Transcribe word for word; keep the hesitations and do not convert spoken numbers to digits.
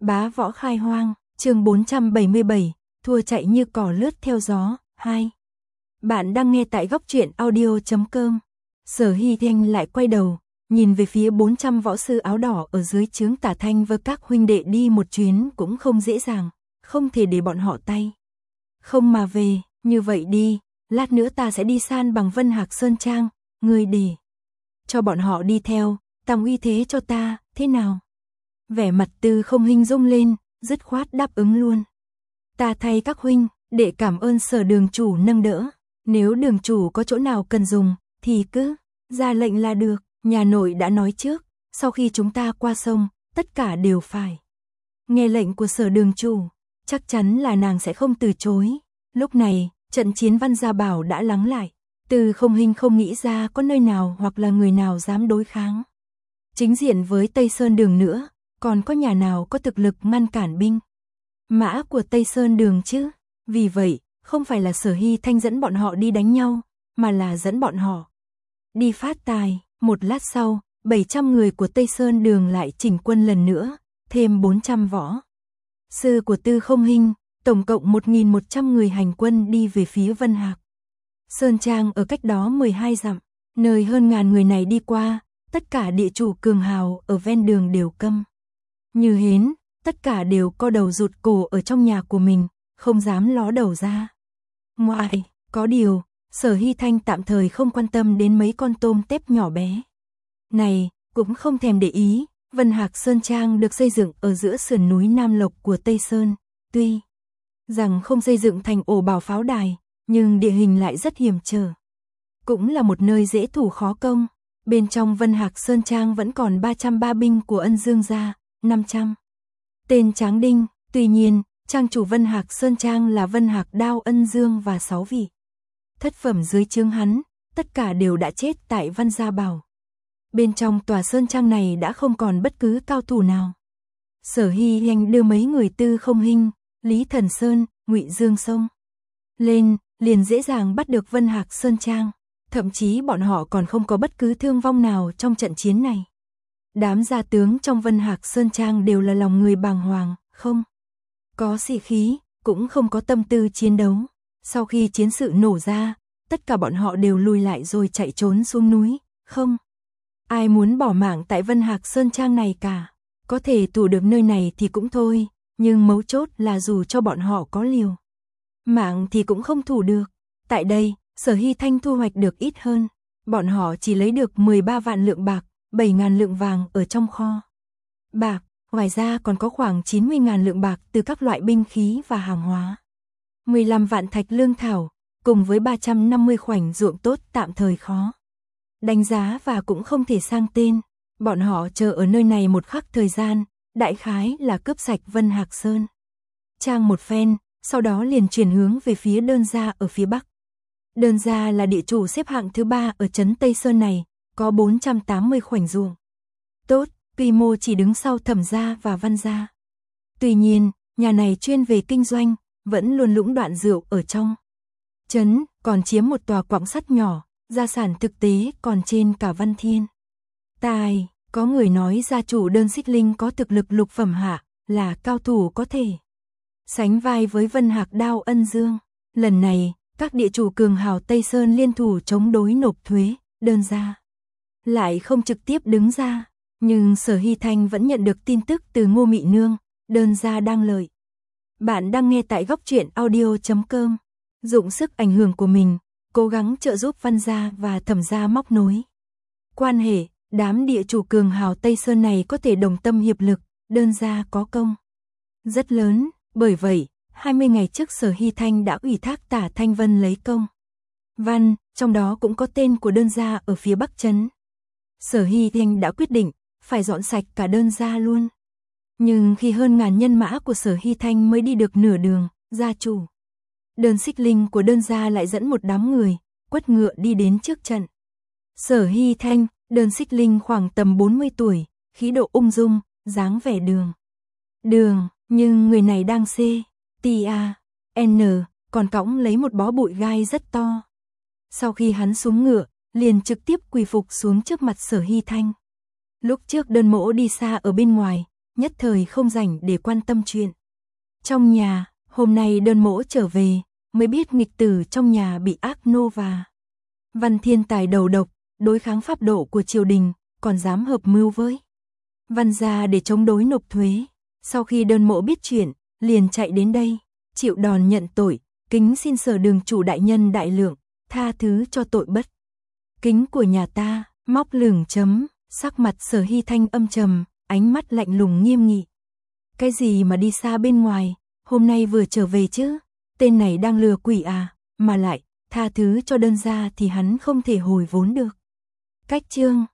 Bá võ khai hoang, chương bốn trăm bảy mươi bảy, thua chạy như cỏ lướt theo gió, hai. Bạn đang nghe tại góc truyện audio chấm com. Sở Hy Thanh lại quay đầu, nhìn về phía bốn trăm võ sư áo đỏ ở dưới trướng Tả Thanh với các huynh đệ đi một chuyến cũng không dễ dàng, không thể để bọn họ tay không mà về, như vậy đi, lát nữa ta sẽ đi san bằng Vân Hạc Sơn Trang, ngươi để cho bọn họ đi theo, tăng uy thế cho ta, thế nào? Vẻ mặt Tư Không hình dung lên, dứt khoát đáp ứng luôn. Ta thay các huynh, để cảm ơn Sở đường chủ nâng đỡ, nếu đường chủ có chỗ nào cần dùng, thì cứ ra lệnh là được, nhà nội đã nói trước, sau khi chúng ta qua sông, tất cả đều phải nghe lệnh của Sở đường chủ, chắc chắn là nàng sẽ không từ chối. Lúc này, trận chiến Văn Gia Bảo đã lắng lại, Tư Không hình không nghĩ ra có nơi nào hoặc là người nào dám đối kháng chính diện với Tây Sơn Đường nữa, còn có nhà nào có thực lực ngăn cản binh mã của Tây Sơn Đường chứ. Vì vậy, không phải là Sở Hy Thanh dẫn bọn họ đi đánh nhau, mà là dẫn bọn họ đi phát tài. Một lát sau, bảy trăm người của Tây Sơn Đường lại chỉnh quân lần nữa, thêm bốn trăm võ sư của Tư Không hình, tổng cộng một nghìn một trăm người hành quân đi về phía Vân Hạc Sơn Trang ở cách đó mười hai dặm, nơi hơn ngàn người này đi qua, tất cả địa chủ cường hào ở ven đường đều câm như hến, tất cả đều co đầu rụt cổ ở trong nhà của mình, không dám ló đầu ra ngoài. Có điều, Sở Hy Thanh tạm thời không quan tâm đến mấy con tôm tép nhỏ bé này, cũng không thèm để ý. Vân Hạc Sơn Trang được xây dựng ở giữa sườn núi Nam Lộc của Tây Sơn, tuy rằng không xây dựng thành ổ bảo pháo đài, nhưng địa hình lại rất hiểm trở, cũng là một nơi dễ thủ khó công. Bên trong Vân Hạc Sơn Trang vẫn còn ba trăm ba binh của Ân Dương gia, năm trăm tên tráng đinh. Tuy nhiên, trang chủ Vân Hạc Sơn Trang là Vân Hạc Đao Ân Dương và sáu vị thất phẩm dưới trướng hắn, tất cả đều đã chết tại Văn Gia Bảo. Bên trong tòa Sơn Trang này đã không còn bất cứ cao thủ nào. Sở Hy Thanh đưa mấy người Tư Không hình, Lý Thần Sơn, Ngụy Dương xông lên, liền dễ dàng bắt được Vân Hạc Sơn Trang. Thậm chí bọn họ còn không có bất cứ thương vong nào trong trận chiến này. Đám gia tướng trong Vân Hạc Sơn Trang đều là lòng người bàng hoàng, không có sĩ khí, cũng không có tâm tư chiến đấu. Sau khi chiến sự nổ ra, tất cả bọn họ đều lùi lại rồi chạy trốn xuống núi, không ai muốn bỏ mạng tại Vân Hạc Sơn Trang này cả. Có thể thủ được nơi này thì cũng thôi, nhưng mấu chốt là dù cho bọn họ có liều mạng thì cũng không thủ được. Tại đây, Sở Hy Thanh thu hoạch được ít hơn, bọn họ chỉ lấy được mười ba vạn lượng bạc, bảy ngàn lượng vàng ở trong kho bạc, ngoài ra còn có khoảng chín mươi ngàn lượng bạc từ các loại binh khí và hàng hóa, mười lăm vạn thạch lương thảo, cùng với ba trăm năm mươi khoảnh ruộng tốt tạm thời khó đánh giá và cũng không thể sang tên. Bọn họ chờ ở nơi này một khắc thời gian, đại khái là cướp sạch Vân Hạc Sơn Trang một phen, sau đó liền chuyển hướng về phía Đơn gia ở phía bắc. Đơn gia là địa chủ xếp hạng thứ ba ở trấn Tây Sơn này, có bốn trăm tám mươi khoảnh ruộng tốt, quy mô chỉ đứng sau Thẩm gia và Văn gia. Tuy nhiên, nhà này chuyên về kinh doanh, vẫn luôn lũng đoạn rượu ở trong trấn, còn chiếm một tòa quặng sắt nhỏ, gia sản thực tế còn trên cả Văn Thiên. Tài, có người nói gia chủ Đơn Xích Linh có thực lực lục phẩm hạ, là cao thủ có thể sánh vai với Vân Hạc Đao Ân Dương. Lần này, các địa chủ cường hào Tây Sơn liên thủ chống đối nộp thuế, Đơn gia lại không trực tiếp đứng ra, nhưng Sở Hy Thanh vẫn nhận được tin tức từ Ngô Mị Nương, Đơn gia đang lợi. Bạn đang nghe tại góc truyện audio chấm com, dụng sức ảnh hưởng của mình, cố gắng trợ giúp Văn gia và Thẩm gia móc nối quan hệ. Đám địa chủ cường hào Tây Sơn này có thể đồng tâm hiệp lực, Đơn gia có công rất lớn. Bởi vậy, hai mươi ngày trước Sở Hy Thanh đã ủy thác Tả Thanh Vân lấy công văn, trong đó cũng có tên của Đơn gia ở phía bắc trấn. Sở Hy Thanh đã quyết định phải dọn sạch cả Đơn gia luôn. Nhưng khi hơn ngàn nhân mã của Sở Hy Thanh mới đi được nửa đường, gia chủ Đơn Xích Linh của Đơn gia lại dẫn một đám người quất ngựa đi đến trước trận. Sở Hy Thanh, Đơn Xích Linh khoảng tầm bốn mươi tuổi, khí độ ung dung, dáng vẻ đường đường, nhưng người này đang C, T A, N, còn cõng lấy một bó bụi gai rất to. Sau khi hắn xuống ngựa, liền trực tiếp quỳ phục xuống trước mặt Sở Hy Thanh. Lúc trước Đơn mỗ đi xa ở bên ngoài, nhất thời không rảnh để quan tâm chuyện. Trong nhà, hôm nay đơn mỗ trở về, mới biết nghịch tử trong nhà bị ác nô và Văn Thiên Tài đầu độc, đối kháng pháp độ của triều đình, còn dám hợp mưu với Văn gia để chống đối nộp thuế. Sau khi đơn mỗ biết chuyện, liền chạy đến đây, chịu đòn nhận tội, kính xin Sở Đường chủ đại nhân đại lượng, tha thứ cho tội bất kính của nhà ta. Móc lửng chấm, sắc mặt Sở Hy Thanh âm trầm, ánh mắt lạnh lùng nghiêm nghị. Cái gì mà đi xa bên ngoài, hôm nay vừa trở về chứ, tên này đang lừa quỷ à, mà lại, tha thứ cho đơn gia thì hắn không thể hồi vốn được. Cách chương